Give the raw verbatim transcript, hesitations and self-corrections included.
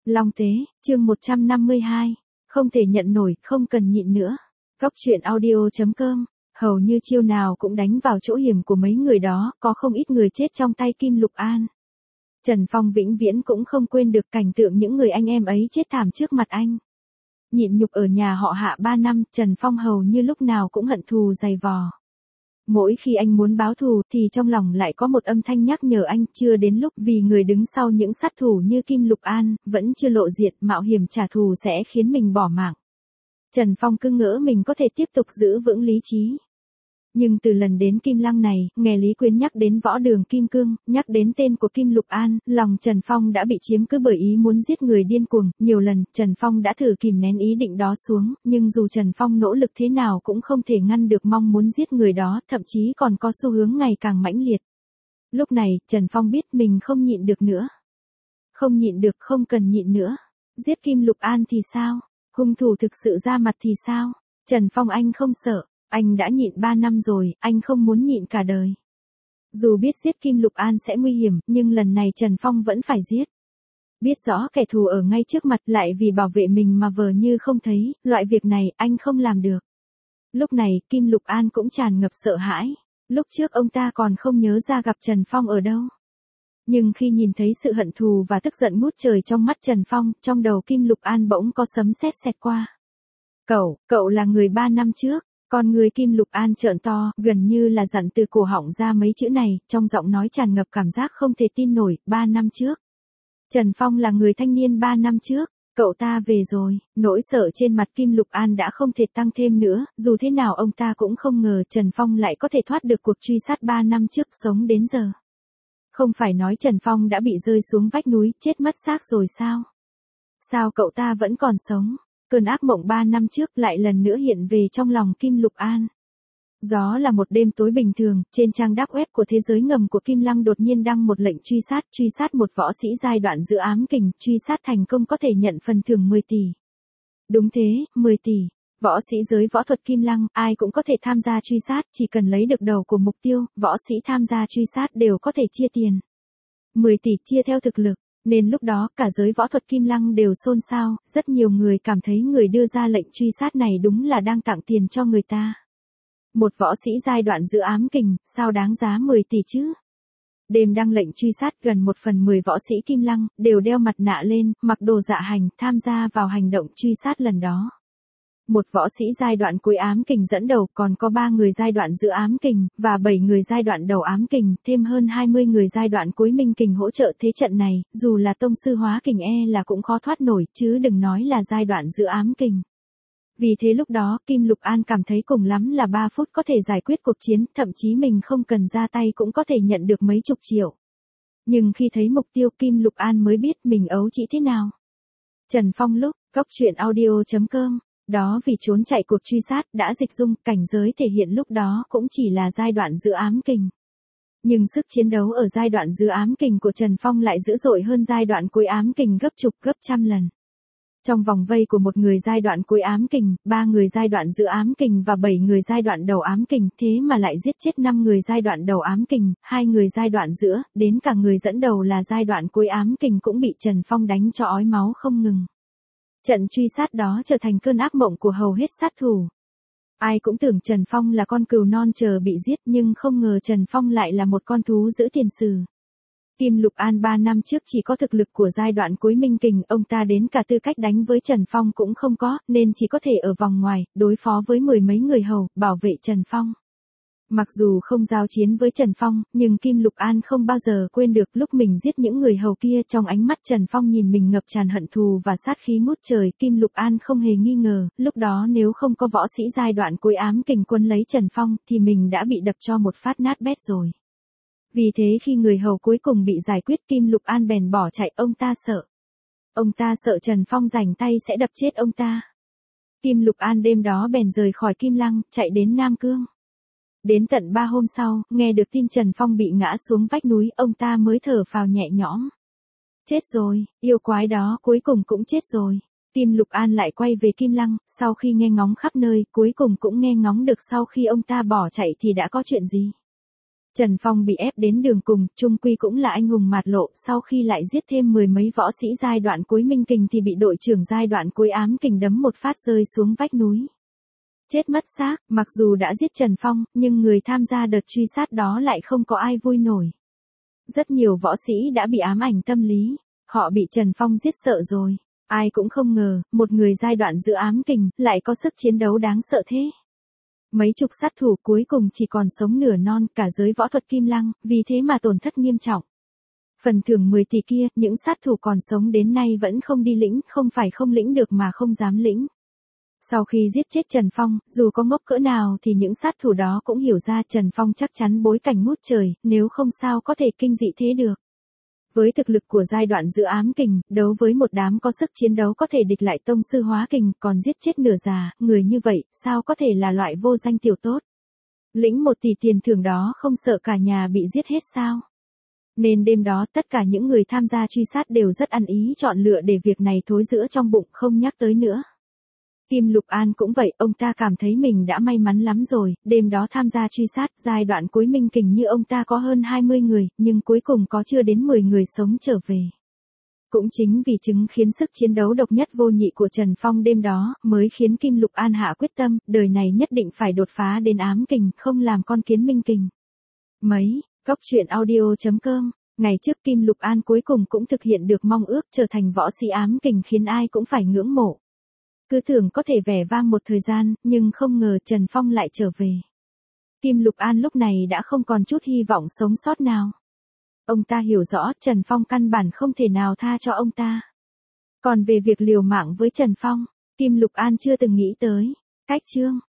Long Tế, chương một trăm năm mươi hai. Không thể nhận nổi, không cần nhịn nữa. Góc truyện audio chấm com. Hầu như chiêu nào cũng đánh vào chỗ hiểm của mấy người đó, có không ít người chết trong tay Kim Lục An. Trần Phong vĩnh viễn cũng không quên được cảnh tượng những người anh em ấy chết thảm trước mặt anh. Nhịn nhục ở nhà họ Hạ ba năm, Trần Phong hầu như lúc nào cũng hận thù dày vò. Mỗi khi anh muốn báo thù thì trong lòng lại có một âm thanh nhắc nhở anh chưa đến lúc, vì người đứng sau những sát thủ như Kim Lục An vẫn chưa lộ diện, mạo hiểm trả thù sẽ khiến mình bỏ mạng. Trần Phong cứ ngỡ mình có thể tiếp tục giữ vững lý trí. Nhưng từ lần đến Kim Lăng này, nghe Lý Quyến nhắc đến võ đường Kim Cương, nhắc đến tên của Kim Lục An, lòng Trần Phong đã bị chiếm cứ bởi ý muốn giết người điên cuồng. Nhiều lần, Trần Phong đã thử kìm nén ý định đó xuống, nhưng dù Trần Phong nỗ lực thế nào cũng không thể ngăn được mong muốn giết người đó, thậm chí còn có xu hướng ngày càng mãnh liệt. Lúc này, Trần Phong biết mình không nhịn được nữa. Không nhịn được, không cần nhịn nữa. Giết Kim Lục An thì sao? Hung thủ thực sự ra mặt thì sao? Trần Phong anh không sợ. Anh đã nhịn ba năm rồi, anh không muốn nhịn cả đời. Dù biết giết Kim Lục An sẽ nguy hiểm, nhưng lần này Trần Phong vẫn phải giết. Biết rõ kẻ thù ở ngay trước mặt lại vì bảo vệ mình mà vờ như không thấy, loại việc này anh không làm được. Lúc này, Kim Lục An cũng tràn ngập sợ hãi. Lúc trước ông ta còn không nhớ ra gặp Trần Phong ở đâu. Nhưng khi nhìn thấy sự hận thù và tức giận ngút trời trong mắt Trần Phong, trong đầu Kim Lục An bỗng có sấm sét xẹt qua. Cậu, cậu là người ba năm trước. Con người Kim Lục An trợn to, gần như là dặn từ cổ họng ra mấy chữ này, trong giọng nói tràn ngập cảm giác không thể tin nổi. Ba năm trước. Trần Phong là người thanh niên ba năm trước. Cậu ta về rồi. Nỗi sợ trên mặt Kim Lục An đã không thể tăng thêm nữa, dù thế nào ông ta cũng không ngờ Trần Phong lại có thể thoát được cuộc truy sát ba năm trước, sống đến giờ. Không phải nói Trần Phong đã bị rơi xuống vách núi, chết mất xác rồi sao? Sao cậu ta vẫn còn sống? Cơn ác mộng ba năm trước lại lần nữa hiện về trong lòng Kim Lục An. Đó là một đêm tối bình thường, trên trang dark web của thế giới ngầm của Kim Lăng đột nhiên đăng một lệnh truy sát, truy sát một võ sĩ giai đoạn giữa ám kình, truy sát thành công có thể nhận phần thưởng mười tỷ. Đúng thế, mười tỷ. Võ sĩ giới võ thuật Kim Lăng, ai cũng có thể tham gia truy sát, chỉ cần lấy được đầu của mục tiêu, võ sĩ tham gia truy sát đều có thể chia tiền. mười tỷ chia theo thực lực. Nên lúc đó cả giới võ thuật Kim Lăng đều xôn xao, rất nhiều người cảm thấy người đưa ra lệnh truy sát này đúng là đang tặng tiền cho người ta. Một võ sĩ giai đoạn giữa ám kình, sao đáng giá mười tỷ chứ? Đêm đăng lệnh truy sát, gần một phần mười võ sĩ Kim Lăng đều đeo mặt nạ lên, mặc đồ dạ hành, tham gia vào hành động truy sát lần đó. Một võ sĩ giai đoạn cuối ám kình dẫn đầu, còn có ba người giai đoạn giữa ám kình, và bảy người giai đoạn đầu ám kình, thêm hơn hai mươi người giai đoạn cuối minh kình hỗ trợ. Thế trận này, dù là tông sư hóa kình e là cũng khó thoát nổi, chứ đừng nói là giai đoạn giữa ám kình. Vì thế lúc đó, Kim Lục An cảm thấy cùng lắm là ba phút có thể giải quyết cuộc chiến, thậm chí mình không cần ra tay cũng có thể nhận được mấy chục triệu. Nhưng khi thấy mục tiêu, Kim Lục An mới biết mình ấu trĩ thế nào. Trần Phong lúc, góc truyện audio chấm com. Đó vì trốn chạy cuộc truy sát, đã dịch dung, cảnh giới thể hiện lúc đó cũng chỉ là giai đoạn giữa ám kình. Nhưng sức chiến đấu ở giai đoạn giữa ám kình của Trần Phong lại dữ dội hơn giai đoạn cuối ám kình gấp chục gấp trăm lần. Trong vòng vây của một người giai đoạn cuối ám kình, ba người giai đoạn giữa ám kình và bảy người giai đoạn đầu ám kình, thế mà lại giết chết năm người giai đoạn đầu ám kình, hai người giai đoạn giữa, đến cả người dẫn đầu là giai đoạn cuối ám kình cũng bị Trần Phong đánh cho ói máu không ngừng. Trận truy sát đó trở thành cơn ác mộng của hầu hết sát thủ. Ai cũng tưởng Trần Phong là con cừu non chờ bị giết, nhưng không ngờ Trần Phong lại là một con thú giữ tiền sử. Kim Lục An ba năm trước chỉ có thực lực của giai đoạn cuối minh kình, ông ta đến cả tư cách đánh với Trần Phong cũng không có, nên chỉ có thể ở vòng ngoài, đối phó với mười mấy người hầu, bảo vệ Trần Phong. Mặc dù không giao chiến với Trần Phong, nhưng Kim Lục An không bao giờ quên được lúc mình giết những người hầu kia, trong ánh mắt Trần Phong nhìn mình ngập tràn hận thù và sát khí ngút trời. Kim Lục An không hề nghi ngờ, lúc đó nếu không có võ sĩ giai đoạn cuối ám kình quân lấy Trần Phong, thì mình đã bị đập cho một phát nát bét rồi. Vì thế khi người hầu cuối cùng bị giải quyết, Kim Lục An bèn bỏ chạy, ông ta sợ. Ông ta sợ Trần Phong rảnh tay sẽ đập chết ông ta. Kim Lục An đêm đó bèn rời khỏi Kim Lăng, chạy đến Nam Cương. Đến tận ba hôm sau, nghe được tin Trần Phong bị ngã xuống vách núi, ông ta mới thở phào nhẹ nhõm. Chết rồi, yêu quái đó cuối cùng cũng chết rồi. Kim Lục An lại quay về Kim Lăng, sau khi nghe ngóng khắp nơi, cuối cùng cũng nghe ngóng được sau khi ông ta bỏ chạy thì đã có chuyện gì. Trần Phong bị ép đến đường cùng, chung quy cũng là anh hùng mạt lộ, sau khi lại giết thêm mười mấy võ sĩ giai đoạn cuối Minh Kình thì bị đội trưởng giai đoạn cuối Ám Kình đấm một phát rơi xuống vách núi. Chết mất xác, mặc dù đã giết Trần Phong, nhưng người tham gia đợt truy sát đó lại không có ai vui nổi. Rất nhiều võ sĩ đã bị ám ảnh tâm lý, họ bị Trần Phong giết sợ rồi. Ai cũng không ngờ, một người giai đoạn giữa Ám Kình, lại có sức chiến đấu đáng sợ thế. Mấy chục sát thủ cuối cùng chỉ còn sống nửa non, cả giới võ thuật Kim Lăng, vì thế mà tổn thất nghiêm trọng. Phần thưởng mười tỷ kia, những sát thủ còn sống đến nay vẫn không đi lĩnh, không phải không lĩnh được mà không dám lĩnh. Sau khi giết chết Trần Phong, dù có ngốc cỡ nào thì những sát thủ đó cũng hiểu ra Trần Phong chắc chắn bối cảnh ngút trời, nếu không sao có thể kinh dị thế được. Với thực lực của giai đoạn giữa Ám Kình, đấu với một đám có sức chiến đấu có thể địch lại tông sư hóa kình, còn giết chết nửa già, người như vậy, sao có thể là loại vô danh tiểu tốt. Lĩnh một tỷ tiền thưởng đó không sợ cả nhà bị giết hết sao? Nên đêm đó tất cả những người tham gia truy sát đều rất ăn ý chọn lựa để việc này thối rữa trong bụng không nhắc tới nữa. Kim Lục An cũng vậy, ông ta cảm thấy mình đã may mắn lắm rồi, đêm đó tham gia truy sát, giai đoạn cuối Minh Kình như ông ta có hơn hai mươi người, nhưng cuối cùng có chưa đến mười người sống trở về. Cũng chính vì chứng khiến sức chiến đấu độc nhất vô nhị của Trần Phong đêm đó, mới khiến Kim Lục An hạ quyết tâm, đời này nhất định phải đột phá đến Ám Kình, không làm con kiến Minh Kình. Mấy, Cóc Truyện Audio chấm com, ngày trước Kim Lục An cuối cùng cũng thực hiện được mong ước trở thành võ sĩ Ám Kình khiến ai cũng phải ngưỡng mộ. Cứ tưởng có thể vẻ vang một thời gian, nhưng không ngờ Trần Phong lại trở về. Kim Lục An lúc này đã không còn chút hy vọng sống sót nào. Ông ta hiểu rõ Trần Phong căn bản không thể nào tha cho ông ta. Còn về việc liều mạng với Trần Phong, Kim Lục An chưa từng nghĩ tới. Cách chương